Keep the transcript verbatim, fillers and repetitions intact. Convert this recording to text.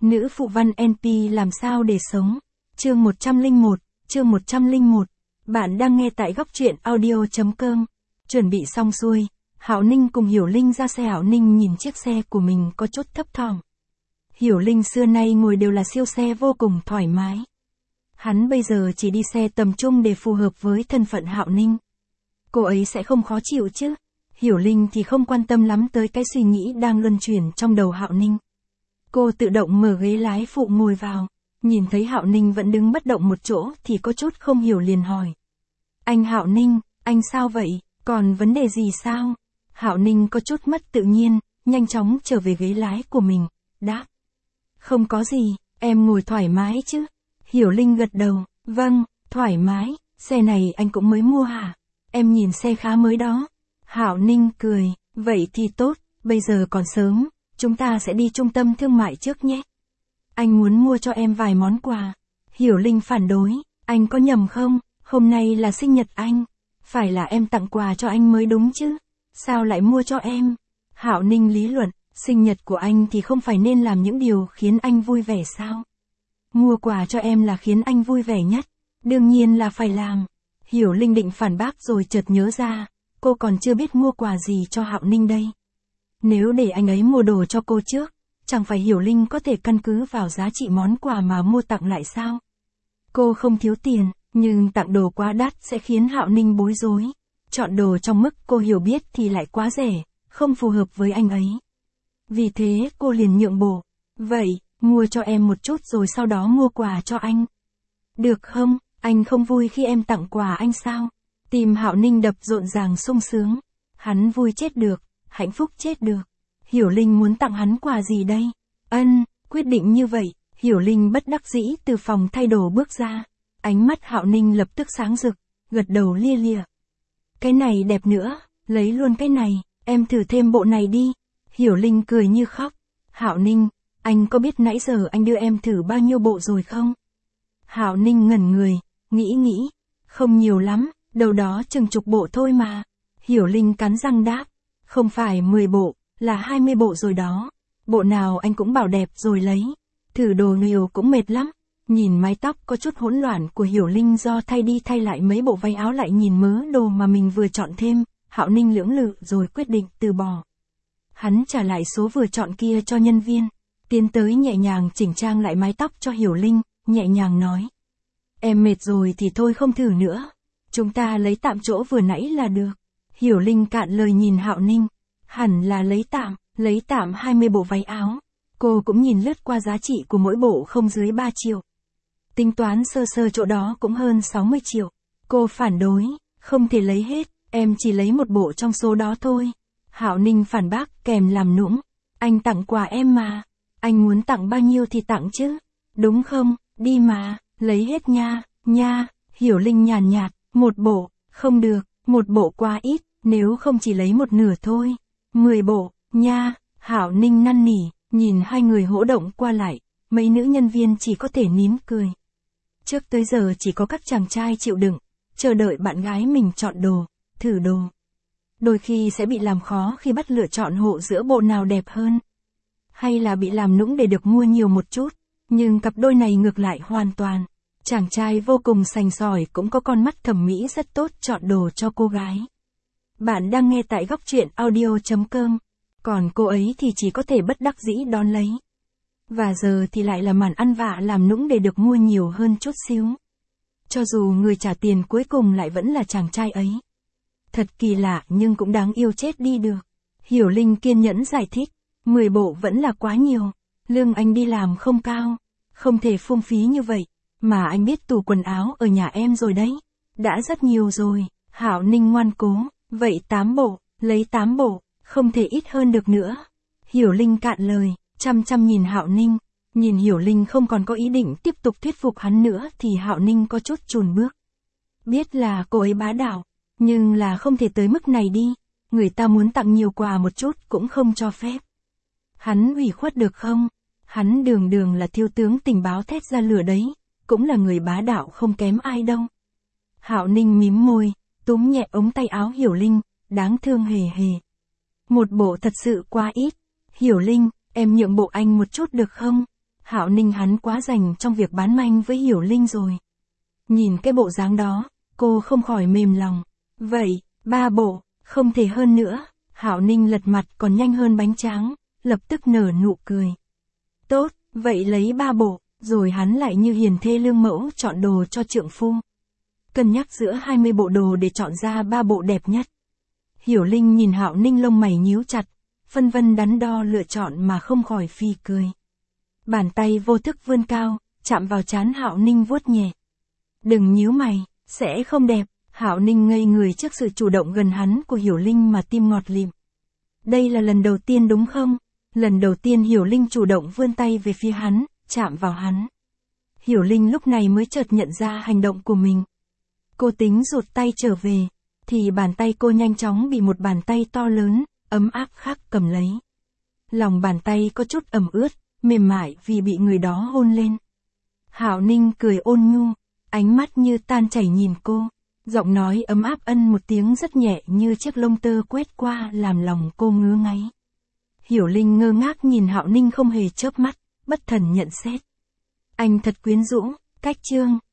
Nữ phụ văn en pê làm sao để sống. Chương một trăm lẻ một, chương một trăm lẻ một. Bạn đang nghe tại góc truyện audio chấm com. Chuẩn bị xong xuôi, Hạo Ninh cùng Hiểu Linh ra xe. Hạo Ninh nhìn chiếc xe của mình có chút thấp thỏm. Hiểu Linh xưa nay ngồi đều là siêu xe vô cùng thoải mái. Hắn bây giờ chỉ đi xe tầm trung để phù hợp với thân phận Hạo Ninh. Cô ấy sẽ không khó chịu chứ? Hiểu Linh thì không quan tâm lắm tới cái suy nghĩ đang luân chuyển trong đầu Hạo Ninh. Cô tự động mở ghế lái phụ ngồi vào, nhìn thấy Hạo Ninh vẫn đứng bất động một chỗ thì có chút không hiểu liền hỏi. Anh Hạo Ninh, anh sao vậy, còn vấn đề gì sao? Hạo Ninh có chút mất tự nhiên, nhanh chóng trở về ghế lái của mình, đáp. Không có gì, em ngồi thoải mái chứ? Hiểu Linh gật đầu, vâng, thoải mái, xe này anh cũng mới mua hả? Em nhìn xe khá mới đó. Hạo Ninh cười, vậy thì tốt, bây giờ còn sớm, chúng ta sẽ đi trung tâm thương mại trước nhé. Anh muốn mua cho em vài món quà. Hiểu Linh phản đối, anh có nhầm không, hôm nay là sinh nhật anh, phải là em tặng quà cho anh mới đúng chứ, sao lại mua cho em? Hạo Ninh lý luận, sinh nhật của anh thì không phải nên làm những điều khiến anh vui vẻ sao? Mua quà cho em là khiến anh vui vẻ nhất, đương nhiên là phải làm. Hiểu Linh định phản bác rồi chợt nhớ ra, cô còn chưa biết mua quà gì cho Hạo Ninh đây. Nếu để anh ấy mua đồ cho cô trước, chẳng phải Hiểu Linh có thể căn cứ vào giá trị món quà mà mua tặng lại sao? Cô không thiếu tiền, nhưng tặng đồ quá đắt sẽ khiến Hạo Ninh bối rối. Chọn đồ trong mức cô hiểu biết thì lại quá rẻ, không phù hợp với anh ấy. Vì thế cô liền nhượng bộ. Vậy, mua cho em một chút rồi sau đó mua quà cho anh. Được không, anh không vui khi em tặng quà anh sao? Tim Hạo Ninh đập rộn ràng sung sướng. Hắn vui chết được, hạnh phúc chết được. Hiểu Linh muốn tặng hắn quà gì đây? Ân, quyết định như vậy, Hiểu Linh bất đắc dĩ từ phòng thay đồ bước ra. Ánh mắt Hạo Ninh lập tức sáng rực, gật đầu lia lịa. Cái này đẹp nữa, lấy luôn cái này, em thử thêm bộ này đi. Hiểu Linh cười như khóc. Hạo Ninh, anh có biết nãy giờ anh đưa em thử bao nhiêu bộ rồi không? Hạo Ninh ngẩn người, nghĩ nghĩ, không nhiều lắm, đâu đó chừng chục bộ thôi mà. Hiểu Linh cắn răng đáp, không phải mười bộ, là hai mươi bộ rồi đó. Bộ nào anh cũng bảo đẹp rồi lấy. Thử đồ nhiều cũng mệt lắm. Nhìn mái tóc có chút hỗn loạn của Hiểu Linh do thay đi thay lại mấy bộ váy áo lại nhìn mớ đồ mà mình vừa chọn thêm, Hạo Ninh lưỡng lự rồi quyết định từ bỏ. Hắn trả lại số vừa chọn kia cho nhân viên, tiến tới nhẹ nhàng chỉnh trang lại mái tóc cho Hiểu Linh, nhẹ nhàng nói. Em mệt rồi thì thôi không thử nữa. Chúng ta lấy tạm chỗ vừa nãy là được. Hiểu Linh cạn lời nhìn Hạo Ninh. Hẳn là lấy tạm, lấy tạm hai mươi bộ váy áo. Cô cũng nhìn lướt qua giá trị của mỗi bộ không dưới ba triệu. Tính toán sơ sơ chỗ đó cũng hơn sáu mươi triệu. Cô phản đối, không thể lấy hết, em chỉ lấy một bộ trong số đó thôi. Hạo Ninh phản bác kèm làm nũng. Anh tặng quà em mà. Anh muốn tặng bao nhiêu thì tặng chứ. Đúng không, đi mà, lấy hết nha, nha. Hiểu Linh nhàn nhạt, một bộ, không được, một bộ quá ít, nếu không chỉ lấy một nửa thôi. Mười bộ, nha. Hạo Ninh năn nỉ, nhìn hai người hỗ động qua lại, mấy nữ nhân viên chỉ có thể nín cười. Trước tới giờ chỉ có các chàng trai chịu đựng, chờ đợi bạn gái mình chọn đồ, thử đồ. Đôi khi sẽ bị làm khó khi bắt lựa chọn hộ giữa bộ nào đẹp hơn. Hay là bị làm nũng để được mua nhiều một chút, nhưng cặp đôi này ngược lại hoàn toàn. Chàng trai vô cùng sành sỏi cũng có con mắt thẩm mỹ rất tốt chọn đồ cho cô gái. Bạn đang nghe tại góc truyện audio chấm com, còn cô ấy thì chỉ có thể bất đắc dĩ đón lấy. Và giờ thì lại là màn ăn vạ làm nũng để được mua nhiều hơn chút xíu. Cho dù người trả tiền cuối cùng lại vẫn là chàng trai ấy. Thật kỳ lạ nhưng cũng đáng yêu chết đi được. Hiểu Linh kiên nhẫn giải thích, mười bộ vẫn là quá nhiều, lương anh đi làm không cao, không thể phung phí như vậy, mà anh biết tủ quần áo ở nhà em rồi đấy, đã rất nhiều rồi. Hạo Ninh ngoan cố, vậy tám bộ, lấy tám bộ, không thể ít hơn được nữa. Hiểu Linh cạn lời, chăm chăm nhìn Hạo Ninh, nhìn Hiểu Linh không còn có ý định tiếp tục thuyết phục hắn nữa thì Hạo Ninh có chút chùn bước. Biết là cô ấy bá đạo, nhưng là không thể tới mức này đi, người ta muốn tặng nhiều quà một chút cũng không cho phép. Hắn ủy khuất được không? Hắn đường đường là thiếu tướng tình báo thét ra lửa đấy, cũng là người bá đạo không kém ai đâu. Hạo Ninh mím môi, túm nhẹ ống tay áo Hiểu Linh, đáng thương hề hề. Một bộ thật sự quá ít. Hiểu Linh, em nhượng bộ anh một chút được không? Hạo Ninh hắn quá rành trong việc bán manh với Hiểu Linh rồi. Nhìn cái bộ dáng đó, cô không khỏi mềm lòng. Vậy, ba bộ, không thể hơn nữa. Hạo Ninh lật mặt còn nhanh hơn bánh tráng, lập tức nở nụ cười. Tốt, vậy lấy ba bộ, rồi hắn lại như hiền thê lương mẫu chọn đồ cho trượng phu. Cân nhắc giữa hai mươi bộ đồ để chọn ra ba bộ đẹp nhất. Hiểu Linh nhìn Hạo Ninh lông mày nhíu chặt, phân vân đắn đo lựa chọn mà không khỏi phì cười. Bàn tay vô thức vươn cao, chạm vào trán Hạo Ninh vuốt nhẹ. Đừng nhíu mày, sẽ không đẹp. Hạo Ninh ngây người trước sự chủ động gần hắn của Hiểu Linh mà tim ngọt lịm. Đây là lần đầu tiên đúng không? Lần đầu tiên Hiểu Linh chủ động vươn tay về phía hắn, chạm vào hắn. Hiểu Linh lúc này mới chợt nhận ra hành động của mình. Cô tính rụt tay trở về, thì bàn tay cô nhanh chóng bị một bàn tay to lớn, ấm áp khác cầm lấy. Lòng bàn tay có chút ẩm ướt, mềm mại vì bị người đó hôn lên. Hạo Ninh cười ôn nhu, ánh mắt như tan chảy nhìn cô. Giọng nói ấm áp ân một tiếng rất nhẹ như chiếc lông tơ quét qua làm lòng cô ngứa ngáy. Hiểu Linh ngơ ngác nhìn Hạo Ninh không hề chớp mắt, bất thần nhận xét. Anh thật quyến rũ, cách chương.